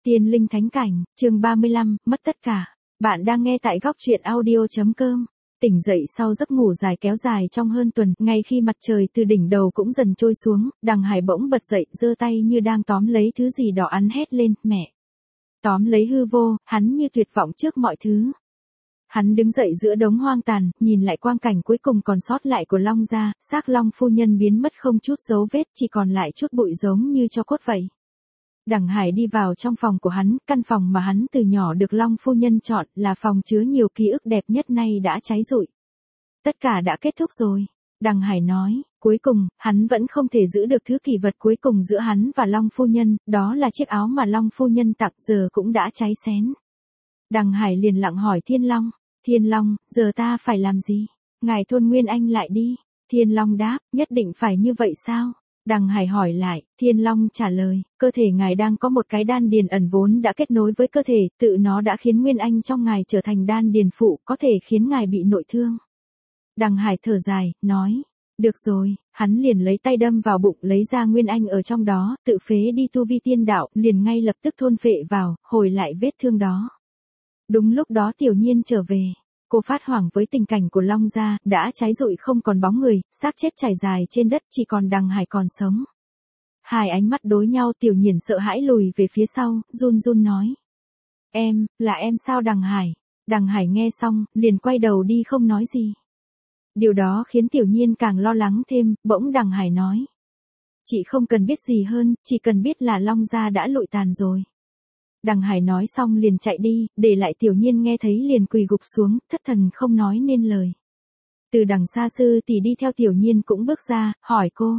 Tiên linh thánh cảnh, chương 35, mất tất cả. Bạn đang nghe tại góc truyện audio.com. Tỉnh dậy sau giấc ngủ dài kéo dài trong hơn tuần, ngay khi mặt trời từ đỉnh đầu cũng dần trôi xuống, Đằng Hải bỗng bật dậy, giơ tay như đang tóm lấy thứ gì đó ắn hét lên, mẹ. Tóm lấy hư vô, hắn như tuyệt vọng trước mọi thứ. Hắn đứng dậy giữa đống hoang tàn, nhìn lại quang cảnh cuối cùng còn sót lại của Long gia, xác Long phu nhân biến mất không chút dấu vết, chỉ còn lại chút bụi giống như tro cốt vậy. Đằng Hải đi vào trong phòng của hắn, căn phòng mà hắn từ nhỏ được Long phu nhân chọn, là phòng chứa nhiều ký ức đẹp nhất nay đã cháy rụi. Tất cả đã kết thúc rồi. Đằng Hải nói, cuối cùng, hắn vẫn không thể giữ được thứ kỷ vật cuối cùng giữa hắn và Long phu nhân, đó là chiếc áo mà Long phu nhân tặng, giờ cũng đã cháy xém. Đằng Hải liền lặng hỏi Thiên Long, Thiên Long, giờ ta phải làm gì? Ngài thôn Nguyên Anh lại đi. Thiên Long đáp, nhất định phải như vậy sao? Đằng Hải hỏi lại, Thiên Long trả lời, cơ thể ngài đang có một cái đan điền ẩn vốn đã kết nối với cơ thể, tự nó đã khiến Nguyên Anh trong ngài trở thành đan điền phụ, có thể khiến ngài bị nội thương. Đằng Hải thở dài, nói, được rồi, hắn liền lấy tay đâm vào bụng, lấy ra Nguyên Anh ở trong đó, tự phế đi tu vi tiên đạo, liền ngay lập tức thôn phệ vào, hồi lại vết thương đó. Đúng lúc đó Tiểu Nhiên trở về. Cô phát hoảng với tình cảnh của Long gia, đã cháy rụi không còn bóng người, xác chết trải dài trên đất, chỉ còn Đằng Hải còn sống. Hai ánh mắt đối nhau, Tiểu Nhiên sợ hãi lùi về phía sau, run run nói. Là em sao Đằng Hải? Đằng Hải nghe xong, liền quay đầu đi không nói gì. Điều đó khiến Tiểu Nhiên càng lo lắng thêm, bỗng Đằng Hải nói. Chị không cần biết gì hơn, chỉ cần biết là Long gia đã lụi tàn rồi. Đằng Hải nói xong liền chạy đi, để lại Tiểu Nhiên nghe thấy liền quỳ gục xuống, thất thần không nói nên lời. Từ đằng xa sư tỷ đi theo Tiểu Nhiên cũng bước ra, hỏi cô.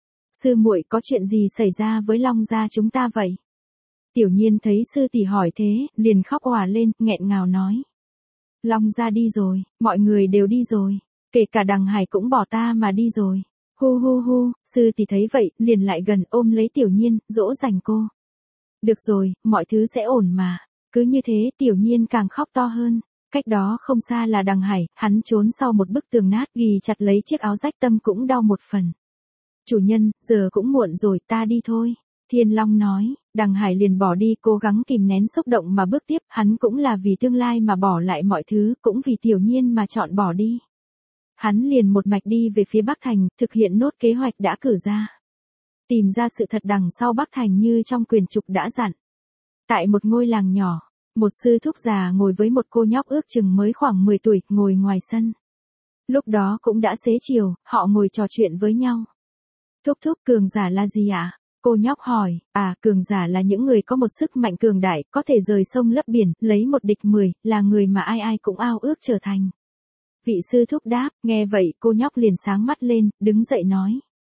Sư muội có chuyện gì xảy ra với Long gia chúng ta vậy? Tiểu Nhiên thấy sư tỷ hỏi thế, liền khóc òa lên, nghẹn ngào nói. Long gia đi rồi, mọi người đều đi rồi, kể cả Đằng Hải cũng bỏ ta mà đi rồi. Hu hu hu, sư tỷ thấy vậy, liền lại gần ôm lấy Tiểu Nhiên, dỗ dành cô. Được rồi, mọi thứ sẽ ổn mà. Cứ như thế Tiểu Nhiên càng khóc to hơn. Cách đó không xa là Đằng Hải, hắn trốn sau một bức tường nát, ghì chặt lấy chiếc áo rách, tâm cũng đau một phần. Chủ nhân, giờ cũng muộn rồi, ta đi thôi. Thiên Long nói. Đằng Hải liền bỏ đi, cố gắng kìm nén xúc động mà bước tiếp, hắn cũng là vì tương lai mà bỏ lại mọi thứ, cũng vì Tiểu Nhiên mà chọn bỏ đi. Hắn liền một mạch đi về phía Bắc Thành, thực hiện nốt kế hoạch đã cử ra. Tìm ra sự thật đằng sau Bắc Thành như trong quyền trục đã dặn. Tại một ngôi làng nhỏ, một sư thúc già ngồi với một cô nhóc ước chừng mới khoảng 10 tuổi, ngồi ngoài sân. Lúc đó cũng đã xế chiều, họ ngồi trò chuyện với nhau. Thúc thúc, cường giả là gì ạ? Cô nhóc hỏi. Cường giả là những người có một sức mạnh cường đại, có thể rời sông lấp biển, lấy một địch 10, là người mà ai ai cũng ao ước trở thành. Vị sư thúc đáp, nghe vậy cô nhóc liền sáng mắt lên, đứng dậy nói.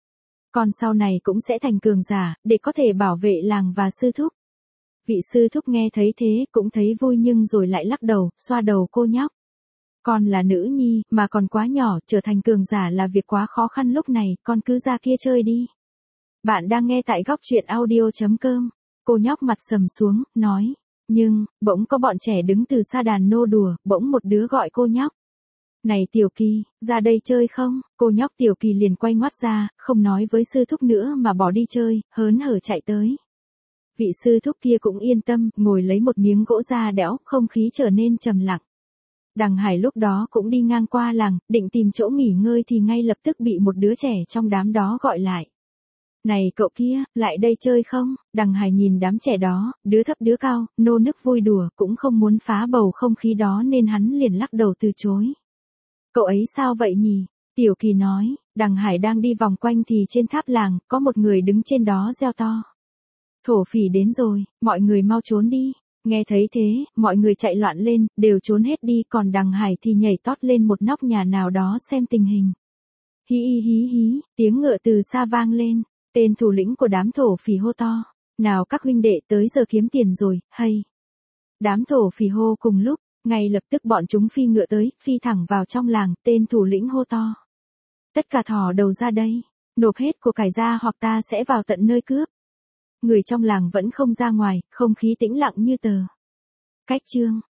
Con sau này cũng sẽ thành cường giả, để có thể bảo vệ làng và sư thúc. Vị sư thúc nghe thấy thế, cũng thấy vui nhưng rồi lại lắc đầu, xoa đầu cô nhóc. Con là nữ nhi, mà còn quá nhỏ, trở thành cường giả là việc quá khó khăn lúc này, con cứ ra kia chơi đi. Bạn đang nghe tại góc truyện audio.com. Cô nhóc mặt sầm xuống, nói. Nhưng, bỗng có bọn trẻ đứng từ xa đàn nô đùa, bỗng một đứa gọi cô nhóc. Này Tiểu Kỳ, ra đây chơi không? Cô nhóc Tiểu Kỳ liền quay ngoắt ra, không nói với sư thúc nữa mà bỏ đi chơi, hớn hở chạy tới. Vị sư thúc kia cũng yên tâm, ngồi lấy một miếng gỗ da đẽo, không khí trở nên trầm lặng. Đằng Hải lúc đó cũng đi ngang qua làng, định tìm chỗ nghỉ ngơi thì ngay lập tức bị một đứa trẻ trong đám đó gọi lại. Này cậu kia, lại đây chơi không? Đằng Hải nhìn đám trẻ đó, đứa thấp đứa cao, nô nức vui đùa, cũng không muốn phá bầu không khí đó nên hắn liền lắc đầu từ chối. Cậu ấy sao vậy nhỉ? Tiểu Kỳ nói. Đằng Hải đang đi vòng quanh thì trên tháp làng, có một người đứng trên đó reo to. Thổ phỉ đến rồi, mọi người mau trốn đi. Nghe thấy thế, mọi người chạy loạn lên, đều trốn hết đi, còn Đằng Hải thì nhảy tót lên một nóc nhà nào đó xem tình hình. Hí hí hí hí, tiếng ngựa từ xa vang lên, tên thủ lĩnh của đám thổ phỉ hô to. Nào các huynh đệ, tới giờ kiếm tiền rồi, hay. Đám thổ phỉ hô cùng lúc. Ngay lập tức bọn chúng phi ngựa tới, phi thẳng vào trong làng, tên thủ lĩnh hô to. Tất cả thò đầu ra đây, nộp hết của cải ra hoặc ta sẽ vào tận nơi cướp. Người trong làng vẫn không ra ngoài, không khí tĩnh lặng như tờ. Cách chương.